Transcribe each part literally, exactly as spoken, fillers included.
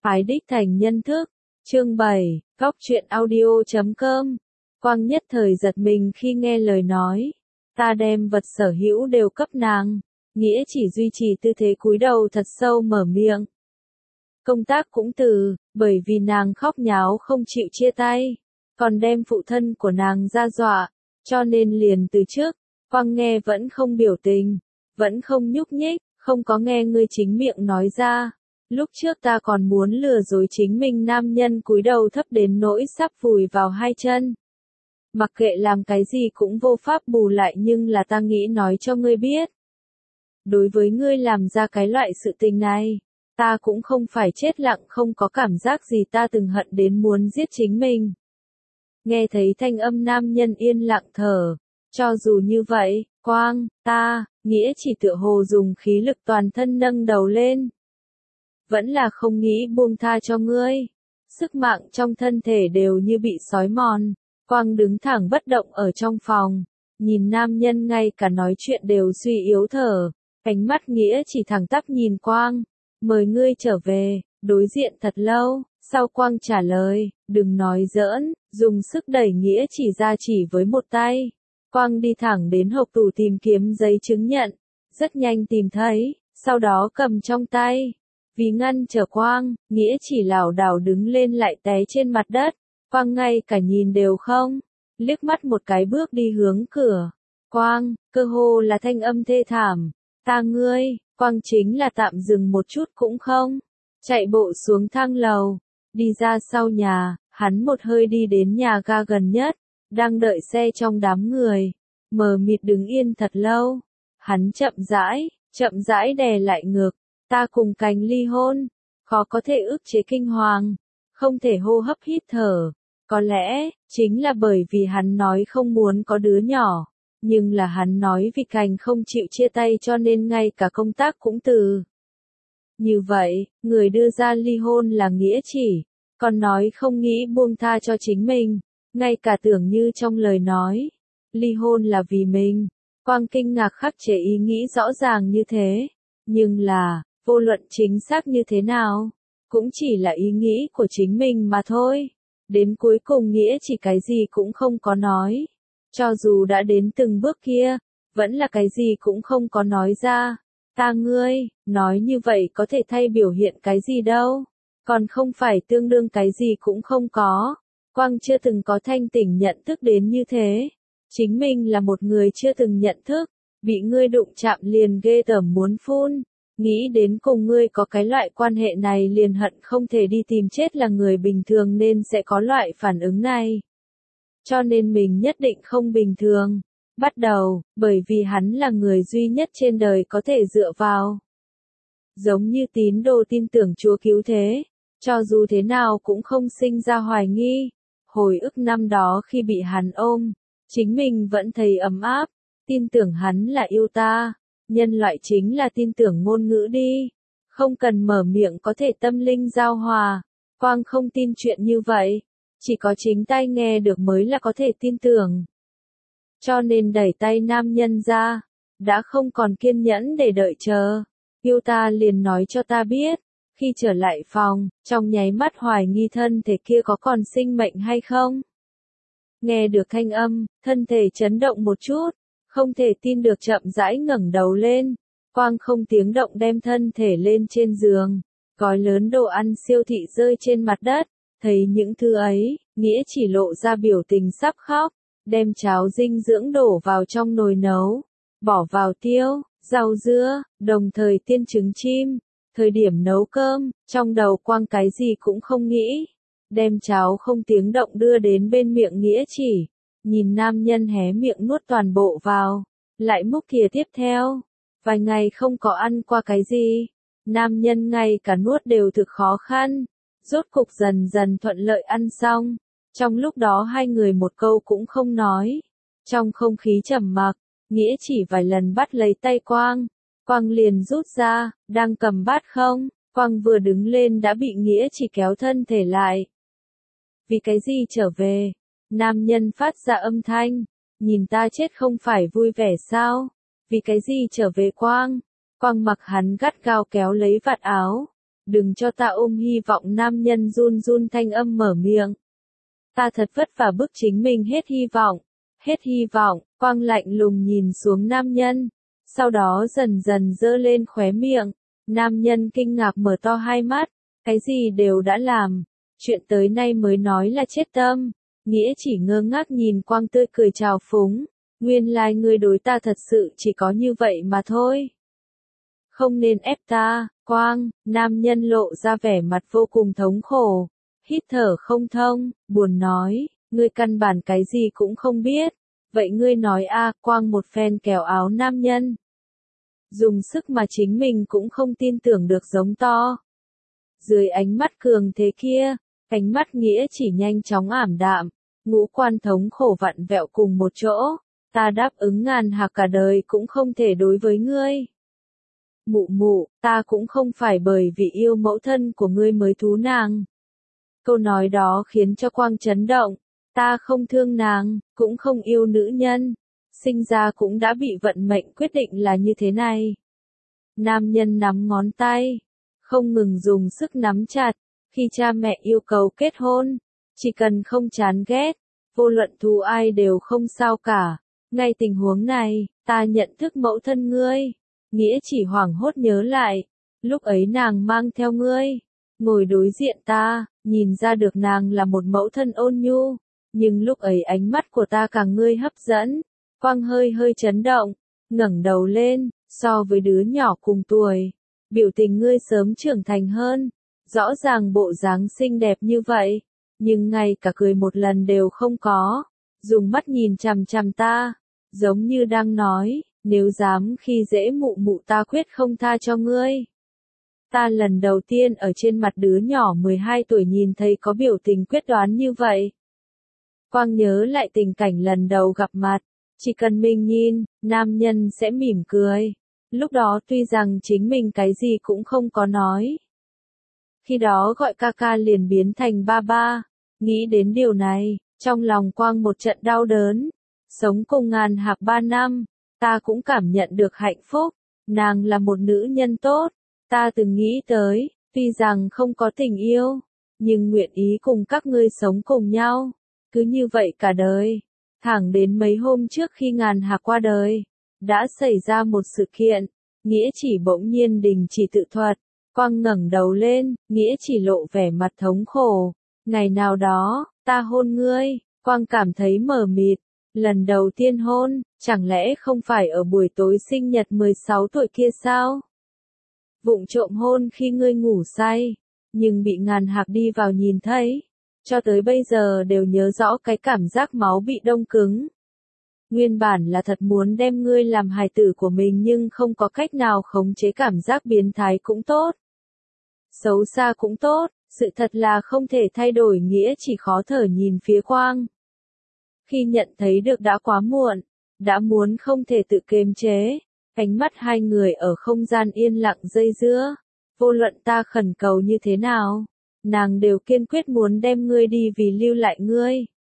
Phái đích thành nhân thức, chương bảy, góc truyện audio chấm com. Quang nhất thời giật mình khi nghe lời nói, ta đem vật sở hữu đều cấp nàng, nghĩa chỉ duy trì tư thế cúi đầu thật sâu mở miệng. Công tác cũng từ, bởi vì nàng khóc nháo không chịu chia tay, còn đem phụ thân của nàng ra dọa, cho nên liền từ trước, Quang nghe vẫn không biểu tình, vẫn không nhúc nhích, không có nghe ngươi chính miệng nói ra. Lúc trước ta còn muốn lừa dối chính mình nam nhân cúi đầu thấp đến nỗi sắp vùi vào hai chân. Mặc kệ làm cái gì cũng vô pháp bù lại, nhưng là ta nghĩ nói cho ngươi biết. Đối với ngươi làm ra cái loại sự tình này, ta cũng không phải chết lặng không có cảm giác gì, ta từng hận đến muốn giết chính mình. Nghe thấy thanh âm nam nhân yên lặng thở, cho dù như vậy, Quang, ta, nghĩa chỉ tựa hồ dùng khí lực toàn thân nâng đầu lên. Vẫn là không nghĩ buông tha cho ngươi. Sức mạng trong thân thể đều như bị xói mòn. Quang đứng thẳng bất động ở trong phòng. Nhìn nam nhân ngay cả nói chuyện đều suy yếu thở. Ánh mắt nghĩa chỉ thẳng tắp nhìn Quang. Mời ngươi trở về. Đối diện thật lâu. Sau Quang trả lời. Đừng nói giỡn. Dùng sức đẩy nghĩa chỉ ra chỉ với một tay. Quang đi thẳng đến hộp tủ tìm kiếm giấy chứng nhận. Rất nhanh tìm thấy. Sau đó cầm trong tay. Vì ngăn trở Quang, nghĩa chỉ lảo đảo đứng lên lại té trên mặt đất. Quang ngay cả nhìn đều không, liếc mắt một cái bước đi hướng cửa. Quang, cơ hồ là thanh âm thê thảm. Ta ngươi, Quang chính là tạm dừng một chút cũng không. Chạy bộ xuống thang lầu, đi ra sau nhà, hắn một hơi đi đến nhà ga gần nhất, đang đợi xe trong đám người. Mờ mịt đứng yên thật lâu. Hắn chậm rãi, chậm rãi đè lại ngực. Ta cùng Cành ly hôn, khó có thể ức chế kinh hoàng, không thể hô hấp hít thở. Có lẽ, chính là bởi vì hắn nói không muốn có đứa nhỏ, nhưng là hắn nói vì Cành không chịu chia tay cho nên ngay cả công tác cũng từ. Như vậy, người đưa ra ly hôn là nghĩa chỉ, còn nói không nghĩ buông tha cho chính mình, ngay cả tưởng như trong lời nói, ly hôn là vì mình. Quang kinh ngạc khắc chế ý nghĩ rõ ràng như thế, nhưng là, vô luận chính xác như thế nào, cũng chỉ là ý nghĩ của chính mình mà thôi. Đến cuối cùng nghĩa chỉ cái gì cũng không có nói. Cho dù đã đến từng bước kia, vẫn là cái gì cũng không có nói ra. Ta ngươi, nói như vậy có thể thay biểu hiện cái gì đâu. Còn không phải tương đương cái gì cũng không có. Quang chưa từng có thanh tỉnh nhận thức đến như thế. Chính mình là một người chưa từng nhận thức, bị ngươi đụng chạm liền ghê tởm muốn phun. Nghĩ đến cùng ngươi có cái loại quan hệ này liền hận không thể đi tìm chết, là người bình thường nên sẽ có loại phản ứng này. Cho nên mình nhất định không bình thường. Bắt đầu, bởi vì hắn là người duy nhất trên đời có thể dựa vào. Giống như tín đồ tin tưởng Chúa cứu thế, cho dù thế nào cũng không sinh ra hoài nghi. Hồi ức năm đó khi bị hắn ôm, chính mình vẫn thấy ấm áp, tin tưởng hắn là yêu ta. Nhân loại chính là tin tưởng ngôn ngữ đi, không cần mở miệng có thể tâm linh giao hòa. Quang không tin chuyện như vậy, chỉ có chính tai nghe được mới là có thể tin tưởng. Cho nên đẩy tay nam nhân ra, đã không còn kiên nhẫn để đợi chờ. Yêu ta liền nói cho ta biết, khi trở lại phòng, trong nháy mắt hoài nghi thân thể kia có còn sinh mệnh hay không. Nghe được thanh âm, thân thể chấn động một chút. Không thể tin được chậm rãi ngẩng đầu lên. Quang không tiếng động đem thân thể lên trên giường. Gói lớn đồ ăn siêu thị rơi trên mặt đất. Thấy những thứ ấy, nghĩa chỉ lộ ra biểu tình sắp khóc. Đem cháo dinh dưỡng đổ vào trong nồi nấu. Bỏ vào tiêu, rau dưa, đồng thời tiên trứng chim. Thời điểm nấu cơm, trong đầu Quang cái gì cũng không nghĩ. Đem cháo không tiếng động đưa đến bên miệng nghĩa chỉ. Nhìn nam nhân hé miệng nuốt toàn bộ vào, lại múc thìa tiếp theo. Vài ngày không có ăn qua cái gì, nam nhân ngay cả nuốt đều thực khó khăn. Rốt cục dần dần thuận lợi ăn xong. Trong lúc đó hai người một câu cũng không nói. Trong không khí trầm mặc, nghĩa chỉ vài lần bắt lấy tay Quang. Quang liền rút ra, đang cầm bát không? Quang vừa đứng lên đã bị nghĩa chỉ kéo thân thể lại. Vì cái gì trở về? Nam nhân phát ra âm thanh, nhìn ta chết không phải vui vẻ sao? Vì cái gì trở về Quang? Quang mặc hắn gắt gao kéo lấy vạt áo, Đừng cho ta ôm hy vọng, nam nhân run run thanh âm mở miệng. Ta thật vất vả bức chính mình hết hy vọng, hết hy vọng, Quang lạnh lùng nhìn xuống nam nhân, sau đó dần dần giơ lên khóe miệng, nam nhân kinh ngạc mở to hai mắt, cái gì đều đã làm, chuyện tới nay mới nói là chết tâm, Nghĩa chỉ ngơ ngác nhìn Quang tươi cười trào phúng, nguyên lai ngươi đối ta thật sự chỉ có như vậy mà thôi. Không nên ép ta, Quang, nam nhân lộ ra vẻ mặt vô cùng thống khổ, hít thở không thông, buồn nói, ngươi căn bản cái gì cũng không biết, vậy ngươi nói a, Quang một phen kéo áo nam nhân. Dùng sức mà chính mình cũng không tin tưởng được giống to. Dưới ánh mắt cường thế kia, ánh mắt Nghĩa chỉ nhanh chóng ảm đạm, ngũ quan thống khổ vặn vẹo cùng một chỗ, ta đáp ứng ngàn hạc cả đời cũng không thể đối với ngươi. Mụ mụ, ta cũng không phải bởi vì yêu mẫu thân của ngươi mới thú nàng. Câu nói đó khiến cho Quang chấn động, ta không thương nàng, cũng không yêu nữ nhân, sinh ra cũng đã bị vận mệnh quyết định là như thế này. Nam nhân nắm ngón tay, không ngừng dùng sức nắm chặt, khi cha mẹ yêu cầu kết hôn, chỉ cần không chán ghét, vô luận thù ai đều không sao cả. Ngay tình huống này, ta nhận thức mẫu thân ngươi. Nghĩa chỉ hoảng hốt nhớ lại, lúc ấy nàng mang theo ngươi, ngồi đối diện ta, nhìn ra được nàng là một mẫu thân ôn nhu, nhưng lúc ấy ánh mắt của ta càng ngươi hấp dẫn. Quang hơi hơi chấn động, ngẩng đầu lên, so với đứa nhỏ cùng tuổi, biểu tình ngươi sớm trưởng thành hơn, rõ ràng bộ dáng xinh đẹp như vậy, nhưng ngay cả cười một lần đều không có, dùng mắt nhìn chằm chằm ta, giống như đang nói, nếu dám khi dễ mụ mụ ta quyết không tha cho ngươi. Ta lần đầu tiên ở trên mặt đứa nhỏ mười hai tuổi nhìn thấy có biểu tình quyết đoán như vậy. Quang nhớ lại tình cảnh lần đầu gặp mặt, chỉ cần mình nhìn, nam nhân sẽ mỉm cười. Lúc đó tuy rằng chính mình cái gì cũng không có nói. Khi đó gọi ca ca liền biến thành ba ba, nghĩ đến điều này, trong lòng Quang một trận đau đớn. Sống cùng ngàn hạc ba năm, ta cũng cảm nhận được hạnh phúc, nàng là một nữ nhân tốt, ta từng nghĩ tới, tuy rằng không có tình yêu, nhưng nguyện ý cùng các ngươi sống cùng nhau, cứ như vậy cả đời. Thẳng đến mấy hôm trước khi ngàn hạc qua đời, đã xảy ra một sự kiện, Nghĩa chỉ bỗng nhiên đình chỉ tự thuật, Quang ngẩng đầu lên, Nghĩa chỉ lộ vẻ mặt thống khổ, ngày nào đó, ta hôn ngươi, Quang cảm thấy mờ mịt. Lần đầu tiên hôn, chẳng lẽ không phải ở buổi tối sinh nhật mười sáu tuổi kia sao? Vụng trộm hôn khi ngươi ngủ say, nhưng bị ngàn hạc đi vào nhìn thấy, cho tới bây giờ đều nhớ rõ cái cảm giác máu bị đông cứng. Nguyên bản là thật muốn đem ngươi làm hài tử của mình nhưng không có cách nào khống chế cảm giác biến thái cũng tốt. Xấu xa cũng tốt, sự thật là không thể thay đổi. Nghĩa chỉ khó thở nhìn phía Quang. Khi nhận thấy được đã quá muộn, đã muốn không thể tự kiềm chế, ánh mắt hai người ở không gian yên lặng dây dưa, vô luận ta khẩn cầu như thế nào, nàng đều kiên quyết muốn đem ngươi đi vì lưu lại ngươi.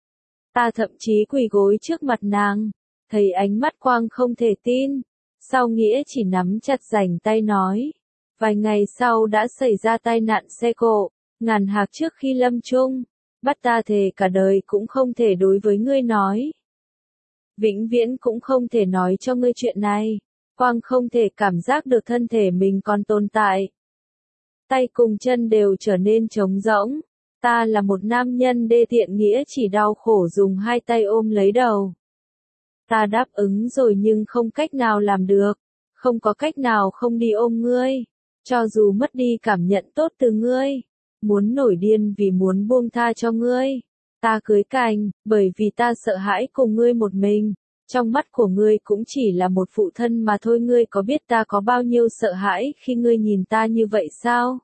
Ta thậm chí quỳ gối trước mặt nàng, thấy ánh mắt Quang không thể tin, sau Nghĩa chỉ nắm chặt rảnh tay nói. Vài ngày sau đã xảy ra tai nạn xe cộ, ngàn hạc trước khi lâm chung. Bắt ta thề cả đời cũng không thể đối với ngươi nói. Vĩnh viễn cũng không thể nói cho ngươi chuyện này. Quang không thể cảm giác được thân thể mình còn tồn tại. Tay cùng chân đều trở nên trống rỗng. Ta là một nam nhân đê tiện. Nghĩa chỉ đau khổ dùng hai tay ôm lấy đầu. Ta đáp ứng rồi nhưng không cách nào làm được. Không có cách nào không đi ôm ngươi. Cho dù mất đi cảm nhận tốt từ ngươi. Muốn nổi điên vì muốn buông tha cho ngươi. Ta cưới cành, bởi vì ta sợ hãi cùng ngươi một mình. Trong mắt của ngươi cũng chỉ là một phụ thân mà thôi. Ngươi có biết ta có bao nhiêu sợ hãi khi ngươi nhìn ta như vậy sao?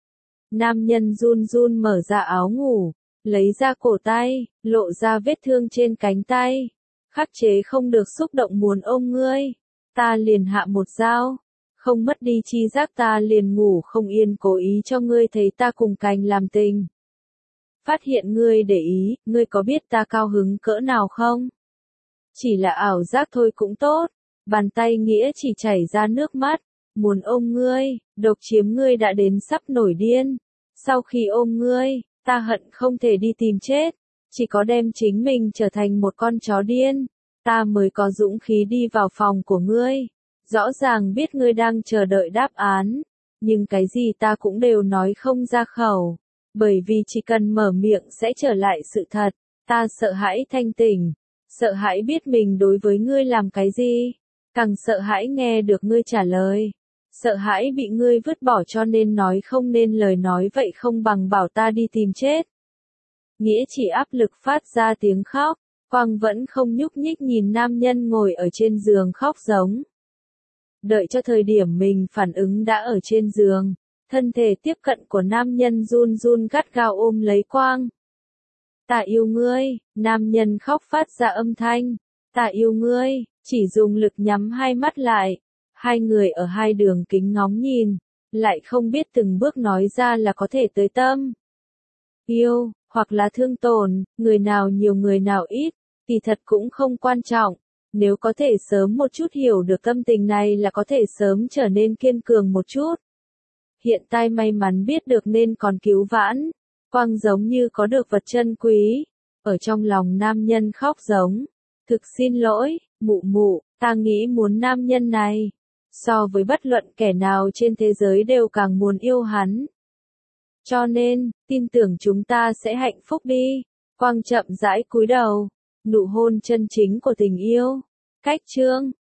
Nam nhân run run mở ra áo ngủ, lấy ra cổ tay, lộ ra vết thương trên cánh tay. Khắc chế không được xúc động muốn ôm ngươi. Ta liền hạ một dao. Không mất đi chi giác ta liền ngủ không yên cố ý cho ngươi thấy ta cùng cành làm tình. Phát hiện ngươi để ý, ngươi có biết ta cao hứng cỡ nào không? Chỉ là ảo giác thôi cũng tốt. Bàn tay Nghĩa chỉ chảy ra nước mắt, muốn ôm ngươi, độc chiếm ngươi đã đến sắp nổi điên. Sau khi ôm ngươi, ta hận không thể đi tìm chết, chỉ có đem chính mình trở thành một con chó điên, ta mới có dũng khí đi vào phòng của ngươi. Rõ ràng biết ngươi đang chờ đợi đáp án, nhưng cái gì ta cũng đều nói không ra khẩu, bởi vì chỉ cần mở miệng sẽ trở lại sự thật. Ta sợ hãi thanh tỉnh, sợ hãi biết mình đối với ngươi làm cái gì, càng sợ hãi nghe được ngươi trả lời, sợ hãi bị ngươi vứt bỏ cho nên nói không nên lời nói vậy không bằng bảo ta đi tìm chết. Nghĩa chỉ áp lực phát ra tiếng khóc, Quang vẫn không nhúc nhích nhìn nam nhân ngồi ở trên giường khóc giống. Đợi cho thời điểm mình phản ứng đã ở trên giường, thân thể tiếp cận của nam nhân run run gắt gao ôm lấy Quang. Ta yêu ngươi, nam nhân khóc phát ra âm thanh. Ta yêu ngươi, chỉ dùng lực nhắm hai mắt lại. Hai người ở hai đường kính ngóng nhìn, lại không biết từng bước nói ra là có thể tới tâm. Yêu, hoặc là thương tổn, người nào nhiều người nào ít, thì thật cũng không quan trọng. Nếu có thể sớm một chút hiểu được tâm tình này là có thể sớm trở nên kiên cường một chút. Hiện tại may mắn biết được nên còn cứu vãn. Quang giống như có được vật chân quý, ở trong lòng nam nhân khóc giống. Thực xin lỗi, mụ mụ, ta nghĩ muốn nam nhân này, so với bất luận kẻ nào trên thế giới đều càng muốn yêu hắn. Cho nên, tin tưởng chúng ta sẽ hạnh phúc đi. Quang chậm rãi cúi đầu, nụ hôn chân chính của tình yêu. Cách chương